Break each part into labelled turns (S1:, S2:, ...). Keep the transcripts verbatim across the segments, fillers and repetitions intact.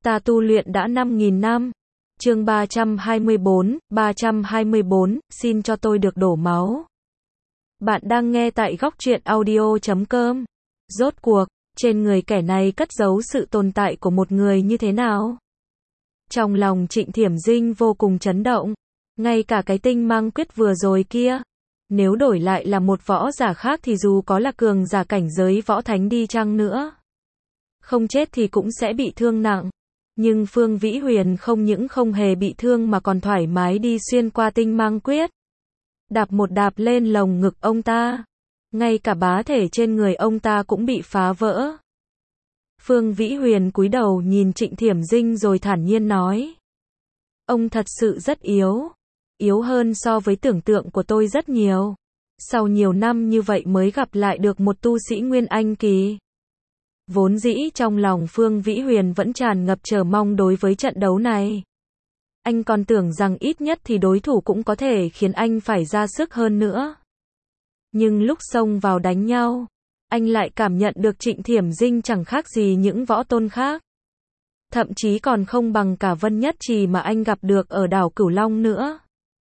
S1: Ta tu luyện đã năm nghìn năm. Chương ba trăm hai mươi bốn, ba trăm hai mươi bốn, xin cho tôi được đổ máu. Bạn đang nghe tại góc truyện audio chấm com. Rốt cuộc, trên người kẻ này cất giấu sự tồn tại của một người như thế nào? Trong lòng Trịnh Thiểm Dinh vô cùng chấn động. Ngay cả cái tinh mang quyết vừa rồi kia, nếu đổi lại là một võ giả khác thì dù có là cường giả cảnh giới võ thánh đi chăng nữa, không chết thì cũng sẽ bị thương nặng. Nhưng Phương Vĩ Huyền không những không hề bị thương mà còn thoải mái đi xuyên qua tinh mang quyết, đạp một đạp lên lồng ngực ông ta. Ngay cả bá thể trên người ông ta cũng bị phá vỡ. Phương Vĩ Huyền cúi đầu nhìn Trịnh Thiểm Dinh rồi thản nhiên nói: ông thật sự rất yếu. Yếu hơn so với tưởng tượng của tôi rất nhiều. Sau nhiều năm như vậy mới gặp lại được một tu sĩ Nguyên Anh kỳ. Vốn dĩ trong lòng Phương Vĩ Huyền vẫn tràn ngập chờ mong đối với trận đấu này. Anh còn tưởng rằng ít nhất thì đối thủ cũng có thể khiến anh phải ra sức hơn nữa. Nhưng lúc xông vào đánh nhau, anh lại cảm nhận được Trịnh Thiểm Dinh chẳng khác gì những võ tôn khác. Thậm chí còn không bằng cả Vân Nhất Trì mà anh gặp được ở đảo Cửu Long nữa.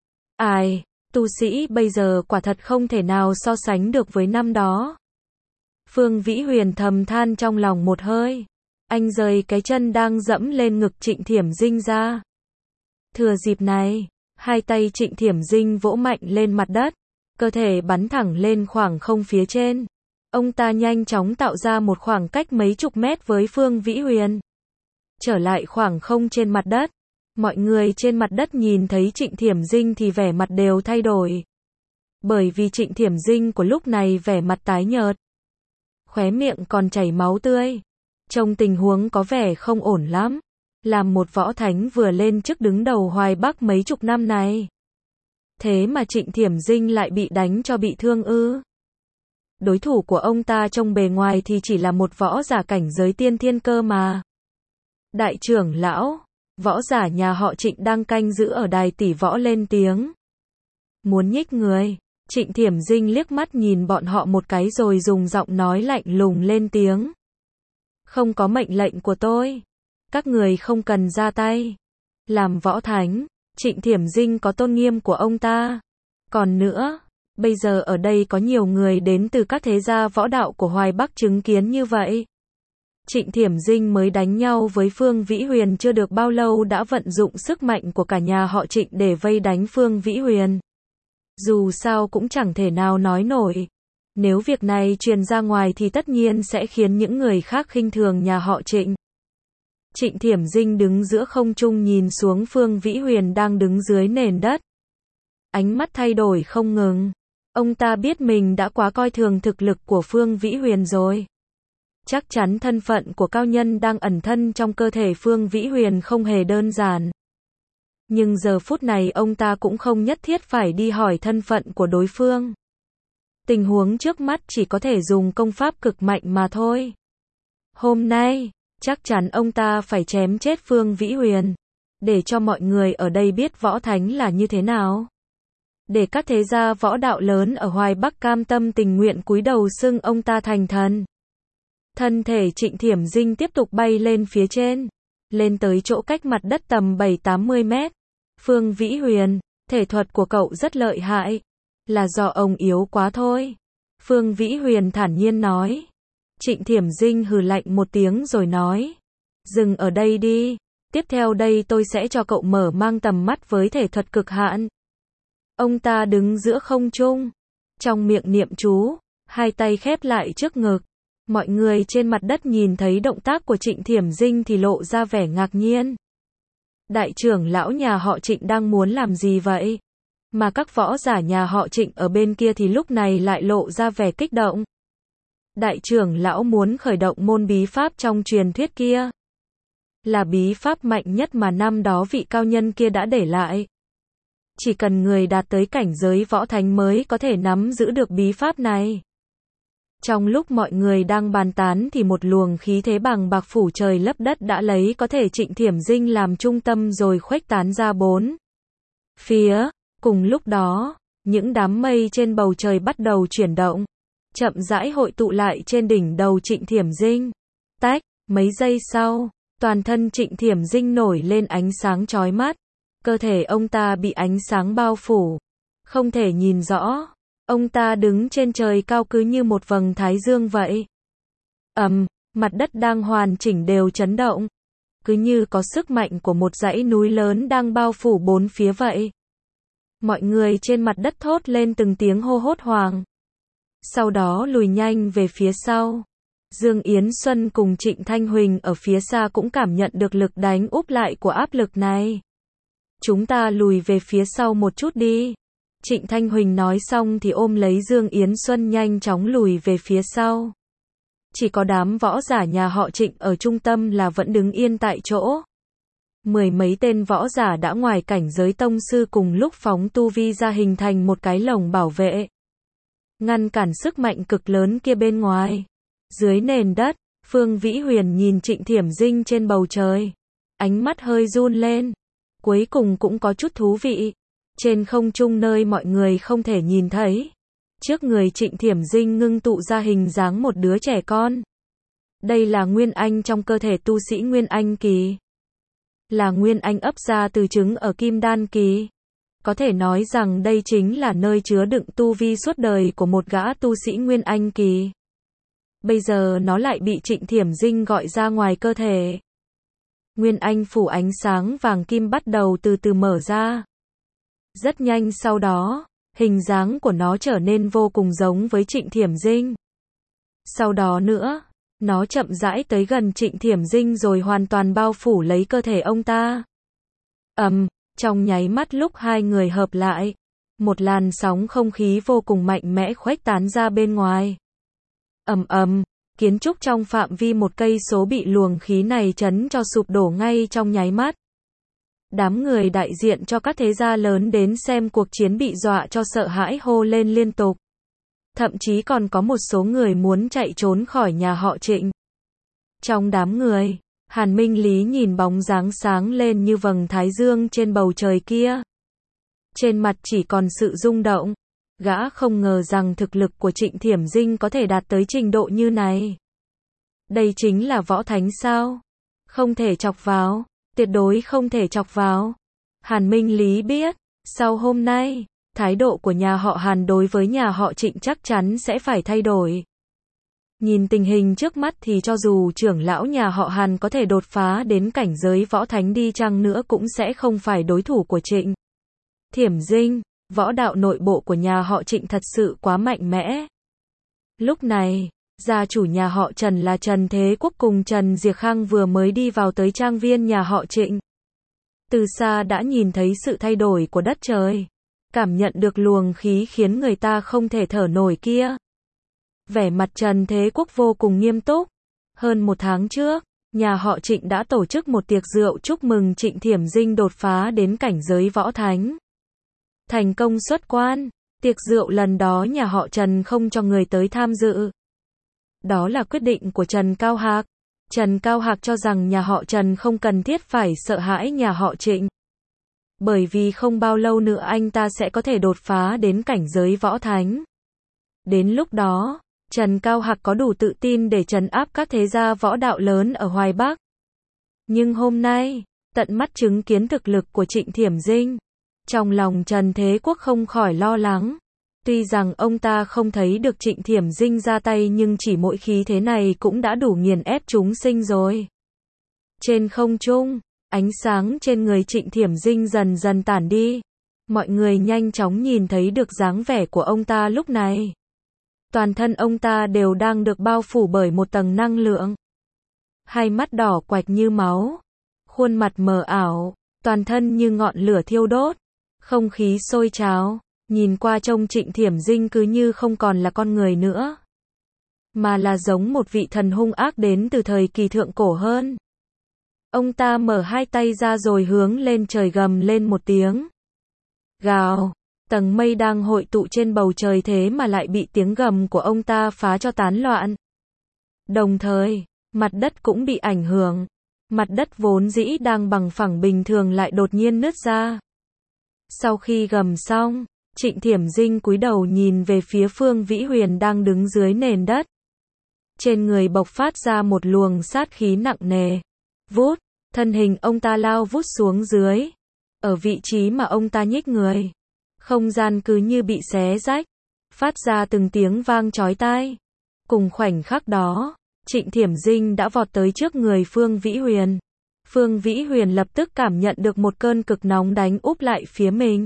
S1: Ai, tu sĩ bây giờ quả thật không thể nào so sánh được với năm đó. Phương Vĩ Huyền thầm than trong lòng một hơi. Anh rời cái chân đang dẫm lên ngực Trịnh Thiểm Dinh ra. Thừa dịp này, hai tay Trịnh Thiểm Dinh vỗ mạnh lên mặt đất, cơ thể bắn thẳng lên khoảng không phía trên. Ông ta nhanh chóng tạo ra một khoảng cách mấy chục mét với Phương Vĩ Huyền. Trở lại khoảng không trên mặt đất. Mọi người trên mặt đất nhìn thấy Trịnh Thiểm Dinh thì vẻ mặt đều thay đổi. Bởi vì Trịnh Thiểm Dinh của lúc này vẻ mặt tái nhợt, khóe miệng còn chảy máu tươi. Trong tình huống có vẻ không ổn lắm. Làm một võ thánh vừa lên chức đứng đầu Hoài Bắc mấy chục năm này, thế mà Trịnh Thiểm Dinh lại bị đánh cho bị thương ư? Đối thủ của ông ta trong bề ngoài thì chỉ là một võ giả cảnh giới tiên thiên cơ mà. Đại trưởng lão, võ giả nhà họ Trịnh đang canh giữ ở đài tỷ võ lên tiếng. Muốn nhích người. Trịnh Thiểm Dinh liếc mắt nhìn bọn họ một cái rồi dùng giọng nói lạnh lùng lên tiếng. Không có mệnh lệnh của tôi, các người không cần ra tay. Làm võ thánh, Trịnh Thiểm Dinh có tôn nghiêm của ông ta. Còn nữa, bây giờ ở đây có nhiều người đến từ các thế gia võ đạo của Hoài Bắc chứng kiến như vậy. Trịnh Thiểm Dinh mới đánh nhau với Phương Vĩ Huyền chưa được bao lâu đã vận dụng sức mạnh của cả nhà họ Trịnh để vây đánh Phương Vĩ Huyền. Dù sao cũng chẳng thể nào nói nổi. Nếu việc này truyền ra ngoài thì tất nhiên sẽ khiến những người khác khinh thường nhà họ Trịnh. Trịnh Thiểm Dinh đứng giữa không trung nhìn xuống Phương Vĩ Huyền đang đứng dưới nền đất. Ánh mắt thay đổi không ngừng. Ông ta biết mình đã quá coi thường thực lực của Phương Vĩ Huyền rồi. Chắc chắn thân phận của cao nhân đang ẩn thân trong cơ thể Phương Vĩ Huyền không hề đơn giản. Nhưng giờ phút này ông ta cũng không nhất thiết phải đi hỏi thân phận của đối phương. Tình huống trước mắt chỉ có thể dùng công pháp cực mạnh mà thôi. Hôm nay, chắc chắn ông ta phải chém chết Phương Vĩ Huyền, để cho mọi người ở đây biết võ thánh là như thế nào. Để các thế gia võ đạo lớn ở Hoài Bắc cam tâm tình nguyện cúi đầu xưng ông ta thành thần. Thân thể Trịnh Thiểm Dinh tiếp tục bay lên phía trên, lên tới chỗ cách mặt đất tầm bảy tám mươi mét. Phương Vĩ Huyền, thể thuật của cậu rất lợi hại. Là do ông yếu quá thôi. Phương Vĩ Huyền thản nhiên nói. Trịnh Thiểm Dinh hừ lạnh một tiếng rồi nói. Dừng ở đây đi. Tiếp theo đây tôi sẽ cho cậu mở mang tầm mắt với thể thuật cực hạn. Ông ta đứng giữa không trung, trong miệng niệm chú, hai tay khép lại trước ngực. Mọi người trên mặt đất nhìn thấy động tác của Trịnh Thiểm Dinh thì lộ ra vẻ ngạc nhiên. Đại trưởng lão nhà họ Trịnh đang muốn làm gì vậy? Mà các võ giả nhà họ Trịnh ở bên kia thì lúc này lại lộ ra vẻ kích động. Đại trưởng lão muốn khởi động môn bí pháp trong truyền thuyết kia. Là bí pháp mạnh nhất mà năm đó vị cao nhân kia đã để lại. Chỉ cần người đạt tới cảnh giới võ thánh mới có thể nắm giữ được bí pháp này. Trong lúc mọi người đang bàn tán thì một luồng khí thế bằng bạc phủ trời lấp đất đã lấy có thể Trịnh Thiểm Dinh làm trung tâm rồi khuếch tán ra bốn phía. Cùng lúc đó, những đám mây trên bầu trời bắt đầu chuyển động, chậm rãi hội tụ lại trên đỉnh đầu Trịnh Thiểm Dinh. Tách, mấy giây sau, Toàn thân Trịnh Thiểm Dinh nổi lên ánh sáng chói mắt. Cơ thể ông ta bị ánh sáng bao phủ. Không thể nhìn rõ. Ông ta đứng trên trời cao cứ như một vầng thái dương vậy. Ầm, mặt đất đang hoàn chỉnh đều chấn động. Cứ như có sức mạnh của một dãy núi lớn đang bao phủ bốn phía vậy. Mọi người trên mặt đất thốt lên từng tiếng hô hốt hoảng. Sau đó lùi nhanh về phía sau. Dương Yến Xuân cùng Trịnh Thanh Huỳnh ở phía xa cũng cảm nhận được lực đánh úp lại của áp lực này. Chúng ta lùi về phía sau một chút đi. Trịnh Thanh Huỳnh nói xong thì ôm lấy Dương Yến Xuân nhanh chóng lùi về phía sau. Chỉ có đám võ giả nhà họ Trịnh ở trung tâm là vẫn đứng yên tại chỗ. Mười mấy tên võ giả đã ngoài cảnh giới tông sư cùng lúc phóng tu vi ra hình thành một cái lồng bảo vệ. Ngăn cản sức mạnh cực lớn kia bên ngoài. Dưới nền đất, Phương Vĩ Huyền nhìn Trịnh Thiểm Dinh trên bầu trời. Ánh mắt hơi run lên. Cuối cùng cũng có chút thú vị. Trên không trung nơi mọi người không thể nhìn thấy. Trước người Trịnh Thiểm Dinh ngưng tụ ra hình dáng một đứa trẻ con. Đây là Nguyên Anh trong cơ thể tu sĩ Nguyên Anh kỳ. Là Nguyên Anh ấp ra từ trứng ở Kim Đan kỳ. Có thể nói rằng đây chính là nơi chứa đựng tu vi suốt đời của một gã tu sĩ Nguyên Anh kỳ. Bây giờ nó lại bị Trịnh Thiểm Dinh gọi ra ngoài cơ thể. Nguyên Anh phủ ánh sáng vàng kim bắt đầu từ từ mở ra. Rất nhanh sau đó, hình dáng của nó trở nên vô cùng giống với Trịnh Thiểm Dinh. Sau đó nữa, nó chậm rãi tới gần Trịnh Thiểm Dinh rồi hoàn toàn bao phủ lấy cơ thể ông ta. Ầm, trong nháy mắt lúc hai người hợp lại, một làn sóng không khí vô cùng mạnh mẽ khuếch tán ra bên ngoài. Ầm ầm, kiến trúc trong phạm vi một cây số bị luồng khí này chấn cho sụp đổ ngay trong nháy mắt. Đám người đại diện cho các thế gia lớn đến xem cuộc chiến bị dọa cho sợ hãi hô lên liên tục. Thậm chí còn có một số người muốn chạy trốn khỏi nhà họ Trịnh. Trong đám người, Hàn Minh Lý nhìn bóng dáng sáng lên như vầng thái dương trên bầu trời kia. Trên mặt chỉ còn sự rung động. Gã không ngờ rằng thực lực của Trịnh Thiểm Dinh có thể đạt tới trình độ như này. Đây chính là võ thánh sao? Không thể chọc vào. Tuyệt đối không thể chọc vào. Hàn Minh Lý biết, sau hôm nay, thái độ của nhà họ Hàn đối với nhà họ Trịnh chắc chắn sẽ phải thay đổi. Nhìn tình hình trước mắt thì cho dù trưởng lão nhà họ Hàn có thể đột phá đến cảnh giới võ thánh đi chăng nữa cũng sẽ không phải đối thủ của Trịnh Thiểm Dinh. Võ đạo nội bộ của nhà họ Trịnh thật sự quá mạnh mẽ. Lúc này, gia chủ nhà họ Trần là Trần Thế Quốc cùng Trần Diệc Khang vừa mới đi vào tới trang viên nhà họ Trịnh. Từ xa đã nhìn thấy sự thay đổi của đất trời. Cảm nhận được luồng khí khiến người ta không thể thở nổi kia. Vẻ mặt Trần Thế Quốc vô cùng nghiêm túc. Hơn một tháng trước, nhà họ Trịnh đã tổ chức một tiệc rượu chúc mừng Trịnh Thiểm Dinh đột phá đến cảnh giới võ thánh. Thành công xuất quan, tiệc rượu lần đó nhà họ Trần không cho người tới tham dự. Đó là quyết định của Trần Cao Hạc. Trần Cao Hạc cho rằng nhà họ Trần không cần thiết phải sợ hãi nhà họ Trịnh. Bởi vì không bao lâu nữa anh ta sẽ có thể đột phá đến cảnh giới võ thánh. Đến lúc đó, Trần Cao Hạc có đủ tự tin để trấn áp các thế gia võ đạo lớn ở Hoài Bắc. Nhưng hôm nay, tận mắt chứng kiến thực lực của Trịnh Thiểm Dinh. Trong lòng Trần Thế Quốc không khỏi lo lắng. Tuy rằng ông ta không thấy được Trịnh Thiểm Dinh ra tay nhưng chỉ mỗi khí thế này cũng đã đủ nghiền ép chúng sinh rồi. Trên không trung, ánh sáng trên người Trịnh Thiểm Dinh dần dần tản đi. Mọi người nhanh chóng nhìn thấy được dáng vẻ của ông ta lúc này. Toàn thân ông ta đều đang được bao phủ bởi một tầng năng lượng. Hai mắt đỏ quạch như máu. Khuôn mặt mờ ảo, toàn thân như ngọn lửa thiêu đốt. Không khí sôi trào, nhìn qua trông Trịnh Thiểm Dinh cứ như không còn là con người nữa. Mà là giống một vị thần hung ác đến từ thời kỳ thượng cổ hơn. Ông ta mở hai tay ra rồi hướng lên trời gầm lên một tiếng. Gào, tầng mây đang hội tụ trên bầu trời thế mà lại bị tiếng gầm của ông ta phá cho tán loạn. Đồng thời, mặt đất cũng bị ảnh hưởng. Mặt đất vốn dĩ đang bằng phẳng bình thường lại đột nhiên nứt ra. Sau khi gầm xong, Trịnh Thiểm Dinh cúi đầu nhìn về phía Phương Vĩ Huyền đang đứng dưới nền đất. Trên người bộc phát ra một luồng sát khí nặng nề. Vút, thân hình ông ta lao vút xuống dưới. Ở vị trí mà ông ta nhích người, không gian cứ như bị xé rách, phát ra từng tiếng vang chói tai. Cùng khoảnh khắc đó, Trịnh Thiểm Dinh đã vọt tới trước người Phương Vĩ Huyền. Phương Vĩ Huyền lập tức cảm nhận được một cơn cực nóng đánh úp lại phía mình.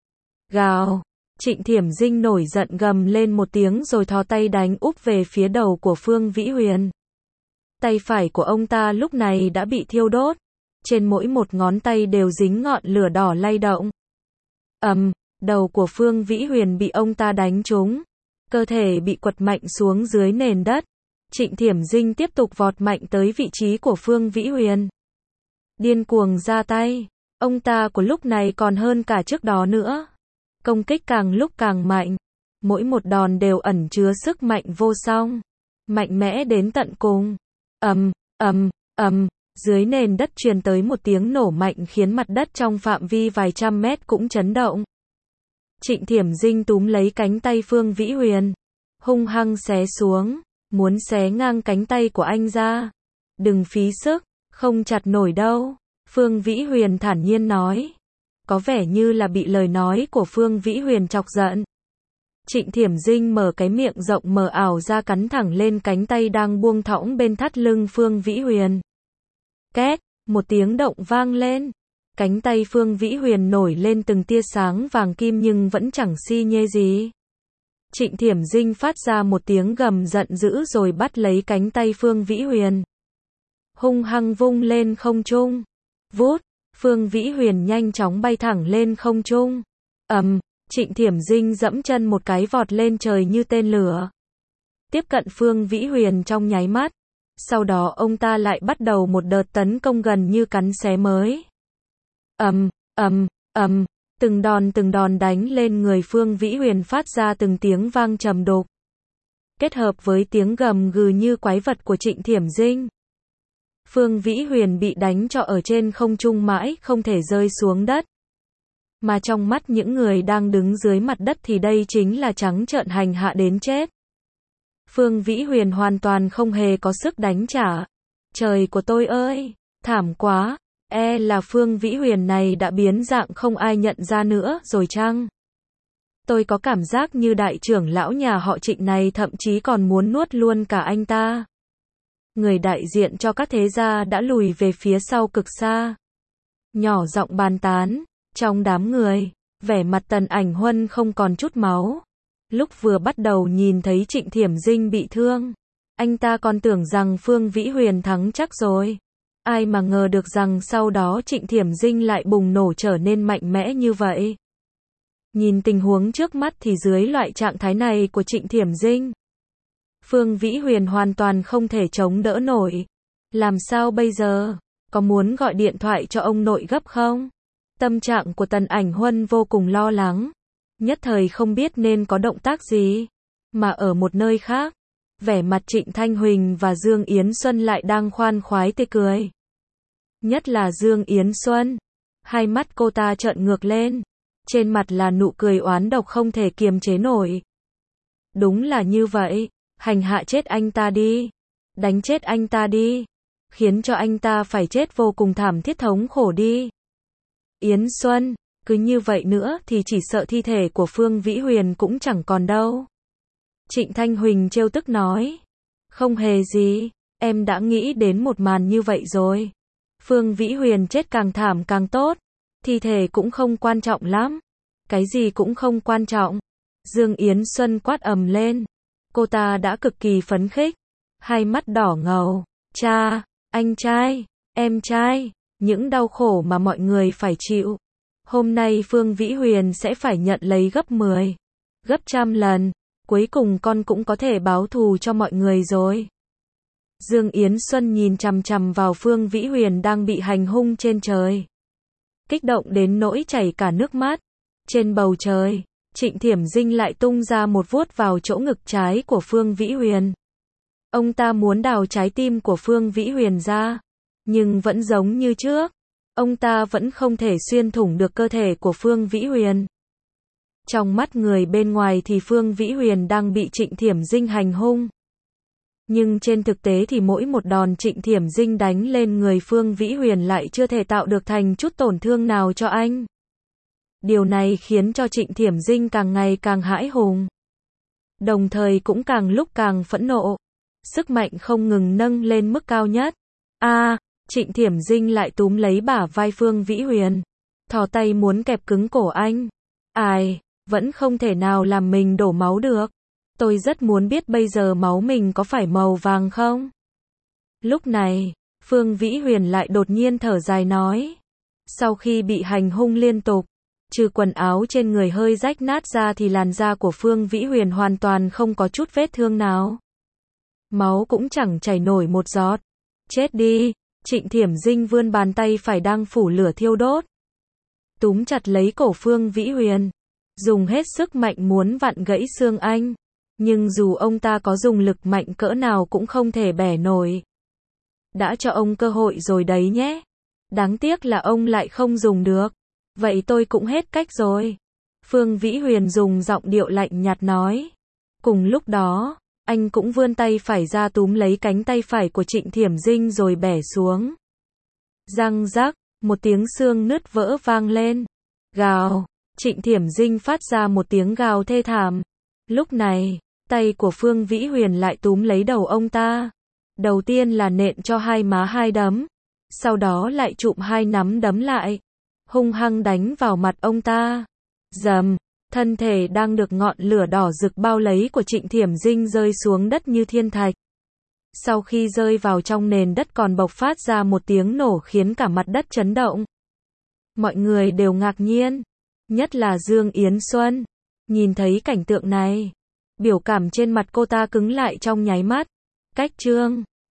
S1: Gào, Trịnh Thiểm Dinh nổi giận gầm lên một tiếng rồi thò tay đánh úp về phía đầu của Phương Vĩ Huyền. Tay phải của ông ta lúc này đã bị thiêu đốt, trên mỗi một ngón tay đều dính ngọn lửa đỏ lay động. Ầm, um, đầu của Phương Vĩ Huyền bị ông ta đánh trúng, cơ thể bị quật mạnh xuống dưới nền đất. Trịnh Thiểm Dinh tiếp tục vọt mạnh tới vị trí của Phương Vĩ Huyền. Điên cuồng ra tay, ông ta của lúc này còn hơn cả trước đó nữa. Công kích càng lúc càng mạnh, mỗi một đòn đều ẩn chứa sức mạnh vô song, mạnh mẽ đến tận cùng. Ầm, ầm, ầm, dưới nền đất truyền tới một tiếng nổ mạnh khiến mặt đất trong phạm vi vài trăm mét cũng chấn động. Trịnh Thiểm Dinh túm lấy cánh tay Phương Vĩ Huyền, hung hăng xé xuống, muốn xé ngang cánh tay của anh ra. Đừng phí sức, không chặt nổi đâu, Phương Vĩ Huyền thản nhiên nói. Có vẻ như là bị lời nói của Phương Vĩ Huyền chọc giận. Trịnh Thiểm Dinh mở cái miệng rộng mờ ảo ra cắn thẳng lên cánh tay đang buông thõng bên thắt lưng Phương Vĩ Huyền. Két, một tiếng động vang lên. Cánh tay Phương Vĩ Huyền nổi lên từng tia sáng vàng kim nhưng vẫn chẳng si nhê gì. Trịnh Thiểm Dinh phát ra một tiếng gầm giận dữ rồi bắt lấy cánh tay Phương Vĩ Huyền, hung hăng vung lên không trung. Vút, Phương Vĩ Huyền nhanh chóng bay thẳng lên không trung. Ầm, um, Trịnh Thiểm Dinh dẫm chân một cái vọt lên trời như tên lửa, tiếp cận Phương Vĩ Huyền trong nháy mắt. Sau đó ông ta lại bắt đầu một đợt tấn công gần như cắn xé mới. Ầm, ầm, ầm, từng đòn từng đòn đánh lên người Phương Vĩ Huyền phát ra từng tiếng vang trầm đục, kết hợp với tiếng gầm gừ như quái vật của Trịnh Thiểm Dinh. Phương Vĩ Huyền bị đánh cho ở trên không trung mãi không thể rơi xuống đất. Mà trong mắt những người đang đứng dưới mặt đất thì đây chính là trắng trợn hành hạ đến chết. Phương Vĩ Huyền hoàn toàn không hề có sức đánh trả. Trời của tôi ơi, thảm quá, e là Phương Vĩ Huyền này đã biến dạng không ai nhận ra nữa rồi chăng? Tôi có cảm giác như đại trưởng lão nhà họ Trịnh này thậm chí còn muốn nuốt luôn cả anh ta. Người đại diện cho các thế gia đã lùi về phía sau cực xa, nhỏ giọng bàn tán. Trong đám người, vẻ mặt Tần Ảnh Huân không còn chút máu. Lúc vừa bắt đầu nhìn thấy Trịnh Thiểm Dinh bị thương, anh ta còn tưởng rằng Phương Vĩ Huyền thắng chắc rồi. Ai mà ngờ được rằng sau đó Trịnh Thiểm Dinh lại bùng nổ trở nên mạnh mẽ như vậy. Nhìn tình huống trước mắt thì dưới loại trạng thái này của Trịnh Thiểm Dinh, Phương Vĩ Huyền hoàn toàn không thể chống đỡ nổi. Làm sao bây giờ? Có muốn gọi điện thoại cho ông nội gấp không? Tâm trạng của Tần Ảnh Huân vô cùng lo lắng, nhất thời không biết nên có động tác gì. Mà ở một nơi khác, vẻ mặt Trịnh Thanh Huỳnh và Dương Yến Xuân lại đang khoan khoái tê cười. Nhất là Dương Yến Xuân, hai mắt cô ta trợn ngược lên, trên mặt là nụ cười oán độc không thể kiềm chế nổi. Đúng là như vậy, hành hạ chết anh ta đi, đánh chết anh ta đi, khiến cho anh ta phải chết vô cùng thảm thiết thống khổ đi. Yến Xuân, cứ như vậy nữa thì chỉ sợ thi thể của Phương Vĩ Huyền cũng chẳng còn đâu. Trịnh Thanh Huỳnh trêu tức nói. Không hề gì, em đã nghĩ đến một màn như vậy rồi. Phương Vĩ Huyền chết càng thảm càng tốt, thi thể cũng không quan trọng lắm. Cái gì cũng không quan trọng. Dương Yến Xuân quát ầm lên. Cô ta đã cực kỳ phấn khích, hai mắt đỏ ngầu. Cha, anh trai, em trai, những đau khổ mà mọi người phải chịu, hôm nay Phương Vĩ Huyền sẽ phải nhận lấy gấp mười, gấp trăm lần, cuối cùng con cũng có thể báo thù cho mọi người rồi. Dương Yến Xuân nhìn chằm chằm vào Phương Vĩ Huyền đang bị hành hung trên trời, kích động đến nỗi chảy cả nước mắt. Trên bầu trời, Trịnh Thiểm Dinh lại tung ra một vuốt vào chỗ ngực trái của Phương Vĩ Huyền. Ông ta muốn đào trái tim của Phương Vĩ Huyền ra, nhưng vẫn giống như trước, ông ta vẫn không thể xuyên thủng được cơ thể của Phương Vĩ Huyền. Trong mắt người bên ngoài thì Phương Vĩ Huyền đang bị Trịnh Thiểm Dinh hành hung. Nhưng trên thực tế thì mỗi một đòn Trịnh Thiểm Dinh đánh lên người Phương Vĩ Huyền lại chưa thể tạo được thành chút tổn thương nào cho anh. Điều này khiến cho Trịnh Thiểm Dinh càng ngày càng hãi hùng. Đồng thời cũng càng lúc càng phẫn nộ. Sức mạnh không ngừng nâng lên mức cao nhất. A, à, Trịnh Thiểm Dinh lại túm lấy bả vai Phương Vĩ Huyền. Thò tay muốn kẹp cứng cổ anh. Ai, vẫn không thể nào làm mình đổ máu được. Tôi rất muốn biết bây giờ máu mình có phải màu vàng không? Lúc này, Phương Vĩ Huyền lại đột nhiên thở dài nói. Sau khi bị hành hung liên tục, trừ quần áo trên người hơi rách nát ra thì làn da của Phương Vĩ Huyền hoàn toàn không có chút vết thương nào. Máu cũng chẳng chảy nổi một giọt. Chết đi, Trịnh Thiểm Dinh vươn bàn tay phải đang phủ lửa thiêu đốt. Túm chặt lấy cổ Phương Vĩ Huyền. Dùng hết sức mạnh muốn vặn gãy xương anh. Nhưng dù ông ta có dùng lực mạnh cỡ nào cũng không thể bẻ nổi. Đã cho ông cơ hội rồi đấy nhé. Đáng tiếc là ông lại không dùng được. Vậy tôi cũng hết cách rồi. Phương Vĩ Huyền dùng giọng điệu lạnh nhạt nói. Cùng lúc đó, anh cũng vươn tay phải ra túm lấy cánh tay phải của Trịnh Thiểm Dinh rồi bẻ xuống. Răng rắc, một tiếng xương nứt vỡ vang lên. Gào, Trịnh Thiểm Dinh phát ra một tiếng gào thê thảm. Lúc này, tay của Phương Vĩ Huyền lại túm lấy đầu ông ta. Đầu tiên là nện cho hai má hai đấm. Sau đó lại chụm hai nắm đấm lại. Hung hăng đánh vào mặt ông ta. Dầm, thân thể đang được ngọn lửa đỏ rực bao lấy của Trịnh Thiểm Dinh rơi xuống đất như thiên thạch. Sau khi rơi vào trong nền đất còn bộc phát ra một tiếng nổ khiến cả mặt đất chấn động. Mọi người đều ngạc nhiên, nhất là Dương Yến Xuân. Nhìn thấy cảnh tượng này, biểu cảm trên mặt cô ta cứng lại trong nháy mắt. Cách chương